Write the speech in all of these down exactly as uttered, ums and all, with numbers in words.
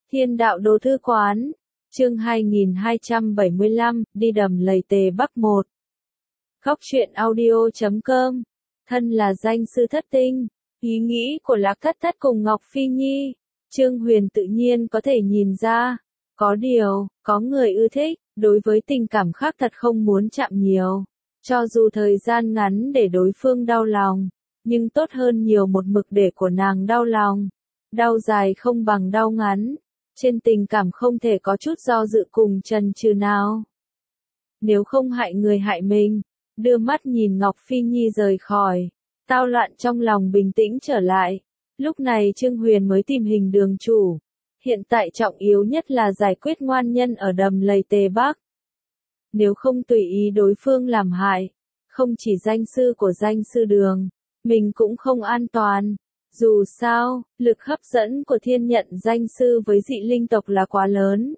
Thiên đạo đồ thư quán, chương hai nghìn hai trăm bảy mươi lăm, đi đầm lầy Tề Bắc một. Góc truyện audio chấm com, thân là danh sư thất tinh, ý nghĩ của Lạc Thất Thất cùng Ngọc Phi Nhi, Trương Huyền tự nhiên có thể nhìn ra. Có điều, có người ưa thích, đối với tình cảm khác thật không muốn chạm nhiều. Cho dù thời gian ngắn để đối phương đau lòng, nhưng tốt hơn nhiều một mực để của nàng đau lòng. Đau dài không bằng đau ngắn. Trên tình cảm không thể có chút do dự cùng chần chừ nào. Nếu không hại người hại mình, đưa mắt nhìn Ngọc Phi Nhi rời khỏi, tao loạn trong lòng bình tĩnh trở lại. Lúc này Trương Huyền mới tìm hình đường chủ. Hiện tại trọng yếu nhất là giải quyết ngoan nhân ở đầm lầy Tề Bắc. Nếu không tùy ý đối phương làm hại, không chỉ danh sư của danh sư đường, mình cũng không an toàn. Dù sao, lực hấp dẫn của thiên nhận danh sư với dị linh tộc là quá lớn.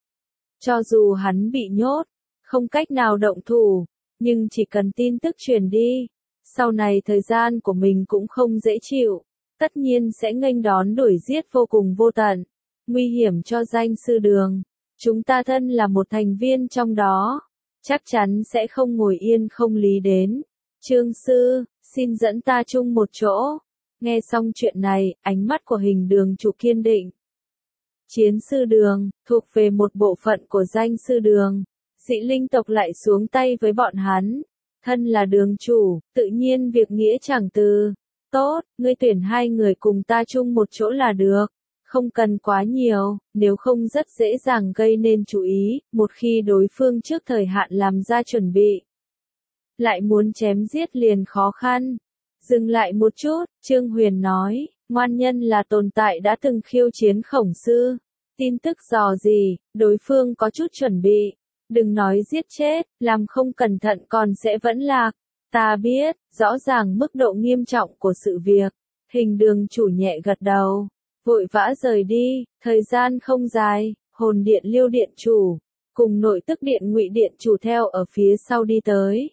Cho dù hắn bị nhốt, không cách nào động thủ, nhưng chỉ cần tin tức truyền đi, sau này thời gian của mình cũng không dễ chịu, tất nhiên sẽ nghênh đón đuổi giết vô cùng vô tận, nguy hiểm cho danh sư đường. Chúng ta thân là một thành viên trong đó, chắc chắn sẽ không ngồi yên không lý đến. Trương sư, xin dẫn ta chung một chỗ. Nghe xong chuyện này, ánh mắt của hình đường chủ kiên định. Chiến sư đường, thuộc về một bộ phận của danh sư đường. Dị linh tộc lại xuống tay với bọn hắn. Thân là đường chủ, tự nhiên việc nghĩa chẳng từ. Tốt, ngươi tuyển hai người cùng ta chung một chỗ là được. Không cần quá nhiều, nếu không rất dễ dàng gây nên chú ý, một khi đối phương trước thời hạn làm ra chuẩn bị. Lại muốn chém giết liền khó khăn. Dừng lại một chút, Trương Huyền nói, ngoan nhân là tồn tại đã từng khiêu chiến khổng sư. Tin tức dò gì, đối phương có chút chuẩn bị. Đừng nói giết chết, làm không cẩn thận còn sẽ vẫn lạc. Ta biết, rõ ràng mức độ nghiêm trọng của sự việc. Hình đường chủ nhẹ gật đầu, vội vã rời đi, thời gian không dài, hồn điện Liêu điện chủ, cùng nội tức điện Ngụy điện chủ theo ở phía sau đi tới.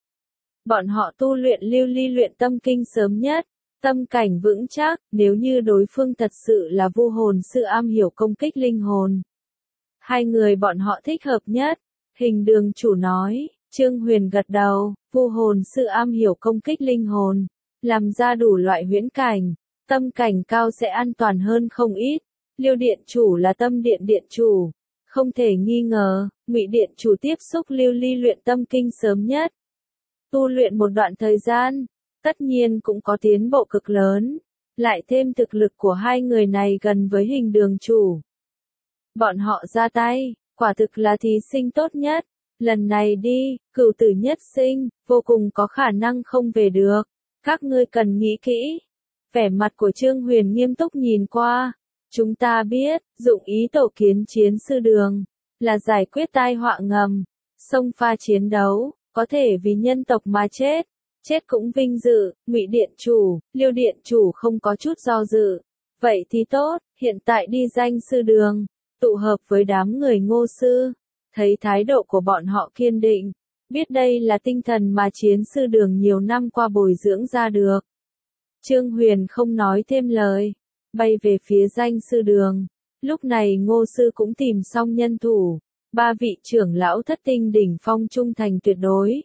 Bọn họ tu luyện lưu ly luyện tâm kinh sớm nhất, tâm cảnh vững chắc, nếu như đối phương thật sự là vu hồn sư am hiểu công kích linh hồn. Hai người bọn họ thích hợp nhất, hình đường chủ nói, Trương Huyền gật đầu, vu hồn sư am hiểu công kích linh hồn, làm ra đủ loại huyễn cảnh, tâm cảnh cao sẽ an toàn hơn không ít. Liêu điện chủ là tâm điện điện chủ, không thể nghi ngờ, Ngụy điện chủ tiếp xúc lưu ly luyện tâm kinh sớm nhất. Tu luyện một đoạn thời gian, tất nhiên cũng có tiến bộ cực lớn, lại thêm thực lực của hai người này gần với hình đường chủ. Bọn họ ra tay, quả thực là thí sinh tốt nhất, lần này đi, cửu tử nhất sinh, vô cùng có khả năng không về được, các ngươi cần nghĩ kỹ. Vẻ mặt của Trương Huyền nghiêm túc nhìn qua, chúng ta biết, dụng ý tổ kiến chiến sư đường, là giải quyết tai họa ngầm, xông pha chiến đấu. Có thể vì nhân tộc mà chết, chết cũng vinh dự. Ngụy điện chủ, Liêu điện chủ không có chút do dự. Vậy thì tốt, hiện tại đi danh sư đường, tụ hợp với đám người Ngô sư. Thấy thái độ của bọn họ kiên định, biết đây là tinh thần mà chiến sư đường nhiều năm qua bồi dưỡng ra được. Trương Huyền không nói thêm lời, bay về phía danh sư đường. Lúc này Ngô sư cũng tìm xong nhân thủ. Ba vị trưởng lão thất tinh đỉnh phong trung thành tuyệt đối.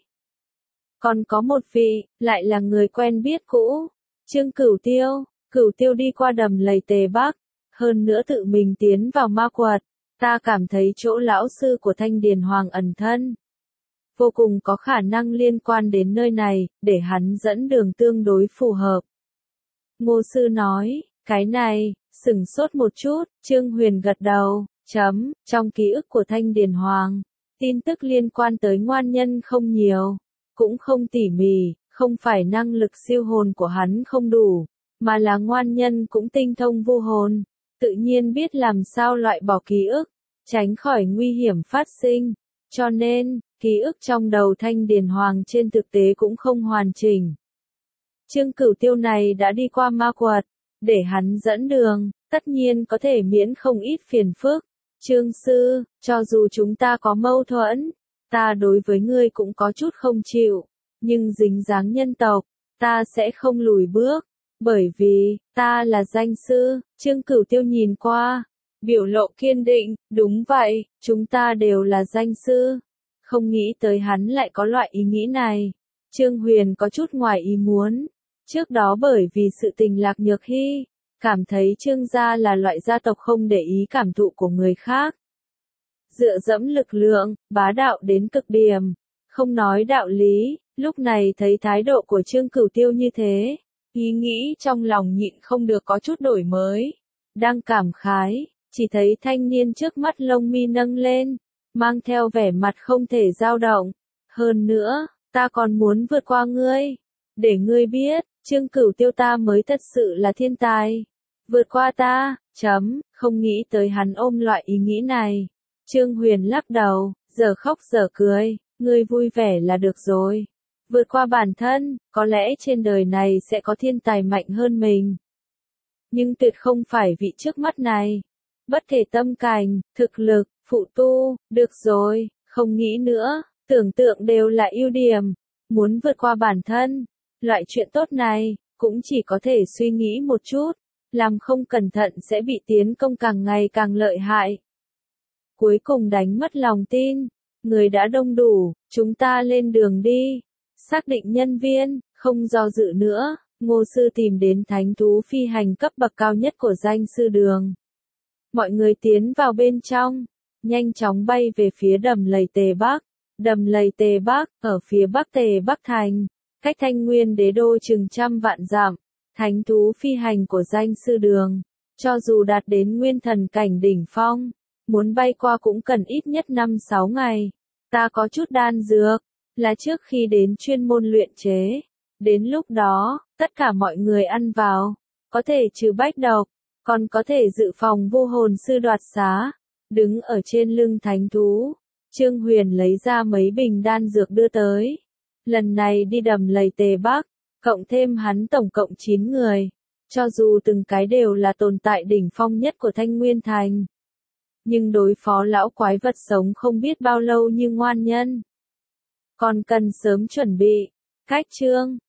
Còn có một vị, lại là người quen biết cũ, Trương Cửu Tiêu. Cửu Tiêu đi qua đầm lầy Tề Bắc, hơn nữa tự mình tiến vào ma quật. Ta cảm thấy chỗ lão sư của Thanh Điền Hoàng ẩn thân, vô cùng có khả năng liên quan đến nơi này, để hắn dẫn đường tương đối phù hợp. Ngô sư nói, cái này, sửng sốt một chút, Trương Huyền gật đầu. Chấm, trong ký ức của Thanh Điền Hoàng, tin tức liên quan tới ngoan nhân không nhiều, cũng không tỉ mỉ, không phải năng lực siêu hồn của hắn không đủ, mà là ngoan nhân cũng tinh thông vu hồn, tự nhiên biết làm sao loại bỏ ký ức, tránh khỏi nguy hiểm phát sinh, cho nên, ký ức trong đầu Thanh Điền Hoàng trên thực tế cũng không hoàn chỉnh. Trương Cửu Tiêu này đã đi qua ma quật, để hắn dẫn đường, tất nhiên có thể miễn không ít phiền phức. Trương sư, cho dù chúng ta có mâu thuẫn, ta đối với ngươi cũng có chút không chịu, nhưng dính dáng nhân tộc, ta sẽ không lùi bước, bởi vì, ta là danh sư. Trương Cửu Tiêu nhìn qua, biểu lộ kiên định, đúng vậy, chúng ta đều là danh sư. Không nghĩ tới hắn lại có loại ý nghĩ này. Trương Huyền có chút ngoài ý muốn. Trước đó bởi vì sự tình Lạc Nhược Hy, cảm thấy Trương gia là loại gia tộc không để ý cảm thụ của người khác. Dựa dẫm lực lượng, bá đạo đến cực điểm. Không nói đạo lý, lúc này thấy thái độ của Trương Cửu Tiêu như thế. Ý nghĩ trong lòng nhịn không được có chút đổi mới. Đang cảm khái, chỉ thấy thanh niên trước mắt lông mi nâng lên, mang theo vẻ mặt không thể dao động. Hơn nữa, ta còn muốn vượt qua ngươi. Để ngươi biết, Trương Cửu Tiêu ta mới thật sự là thiên tài. Vượt qua ta, chấm, không nghĩ tới hắn ôm loại ý nghĩ này. Trương Huyền lắc đầu, giờ khóc giờ cười, ngươi vui vẻ là được rồi. Vượt qua bản thân, có lẽ trên đời này sẽ có thiên tài mạnh hơn mình. Nhưng tuyệt không phải vị trước mắt này. Bất thể tâm cảnh, thực lực, phụ tu, được rồi, không nghĩ nữa, tưởng tượng đều là ưu điểm. Muốn vượt qua bản thân, loại chuyện tốt này, cũng chỉ có thể suy nghĩ một chút, làm không cẩn thận sẽ bị tiến công càng ngày càng lợi hại. Cuối cùng đánh mất lòng tin, người đã đông đủ, chúng ta lên đường đi. Xác định nhân viên, không do dự nữa, Ngô sư tìm đến thánh thú phi hành cấp bậc cao nhất của danh sư đường. Mọi người tiến vào bên trong, nhanh chóng bay về phía đầm lầy Tề Bắc. Đầm lầy Tề Bắc, ở phía bắc Tề Bắc Thành, cách Thanh Nguyên đế đô chừng trăm vạn dặm. Thánh thú phi hành của danh sư đường, cho dù đạt đến nguyên thần cảnh đỉnh phong, muốn bay qua cũng cần ít nhất năm sáu ngày. Ta có chút đan dược, là trước khi đến chuyên môn luyện chế. Đến lúc đó, tất cả mọi người ăn vào, có thể trừ bách độc, còn có thể dự phòng vô hồn sư đoạt xá. Đứng ở trên lưng thánh thú, Trương Huyền lấy ra mấy bình đan dược đưa tới. Lần này đi đầm lầy Tề Bắc, cộng thêm hắn tổng cộng chín người. Cho dù từng cái đều là tồn tại đỉnh phong nhất của Thanh Nguyên Thành. Nhưng đối phó lão quái vật sống không biết bao lâu như ngoan nhân. Còn cần sớm chuẩn bị. Cách chương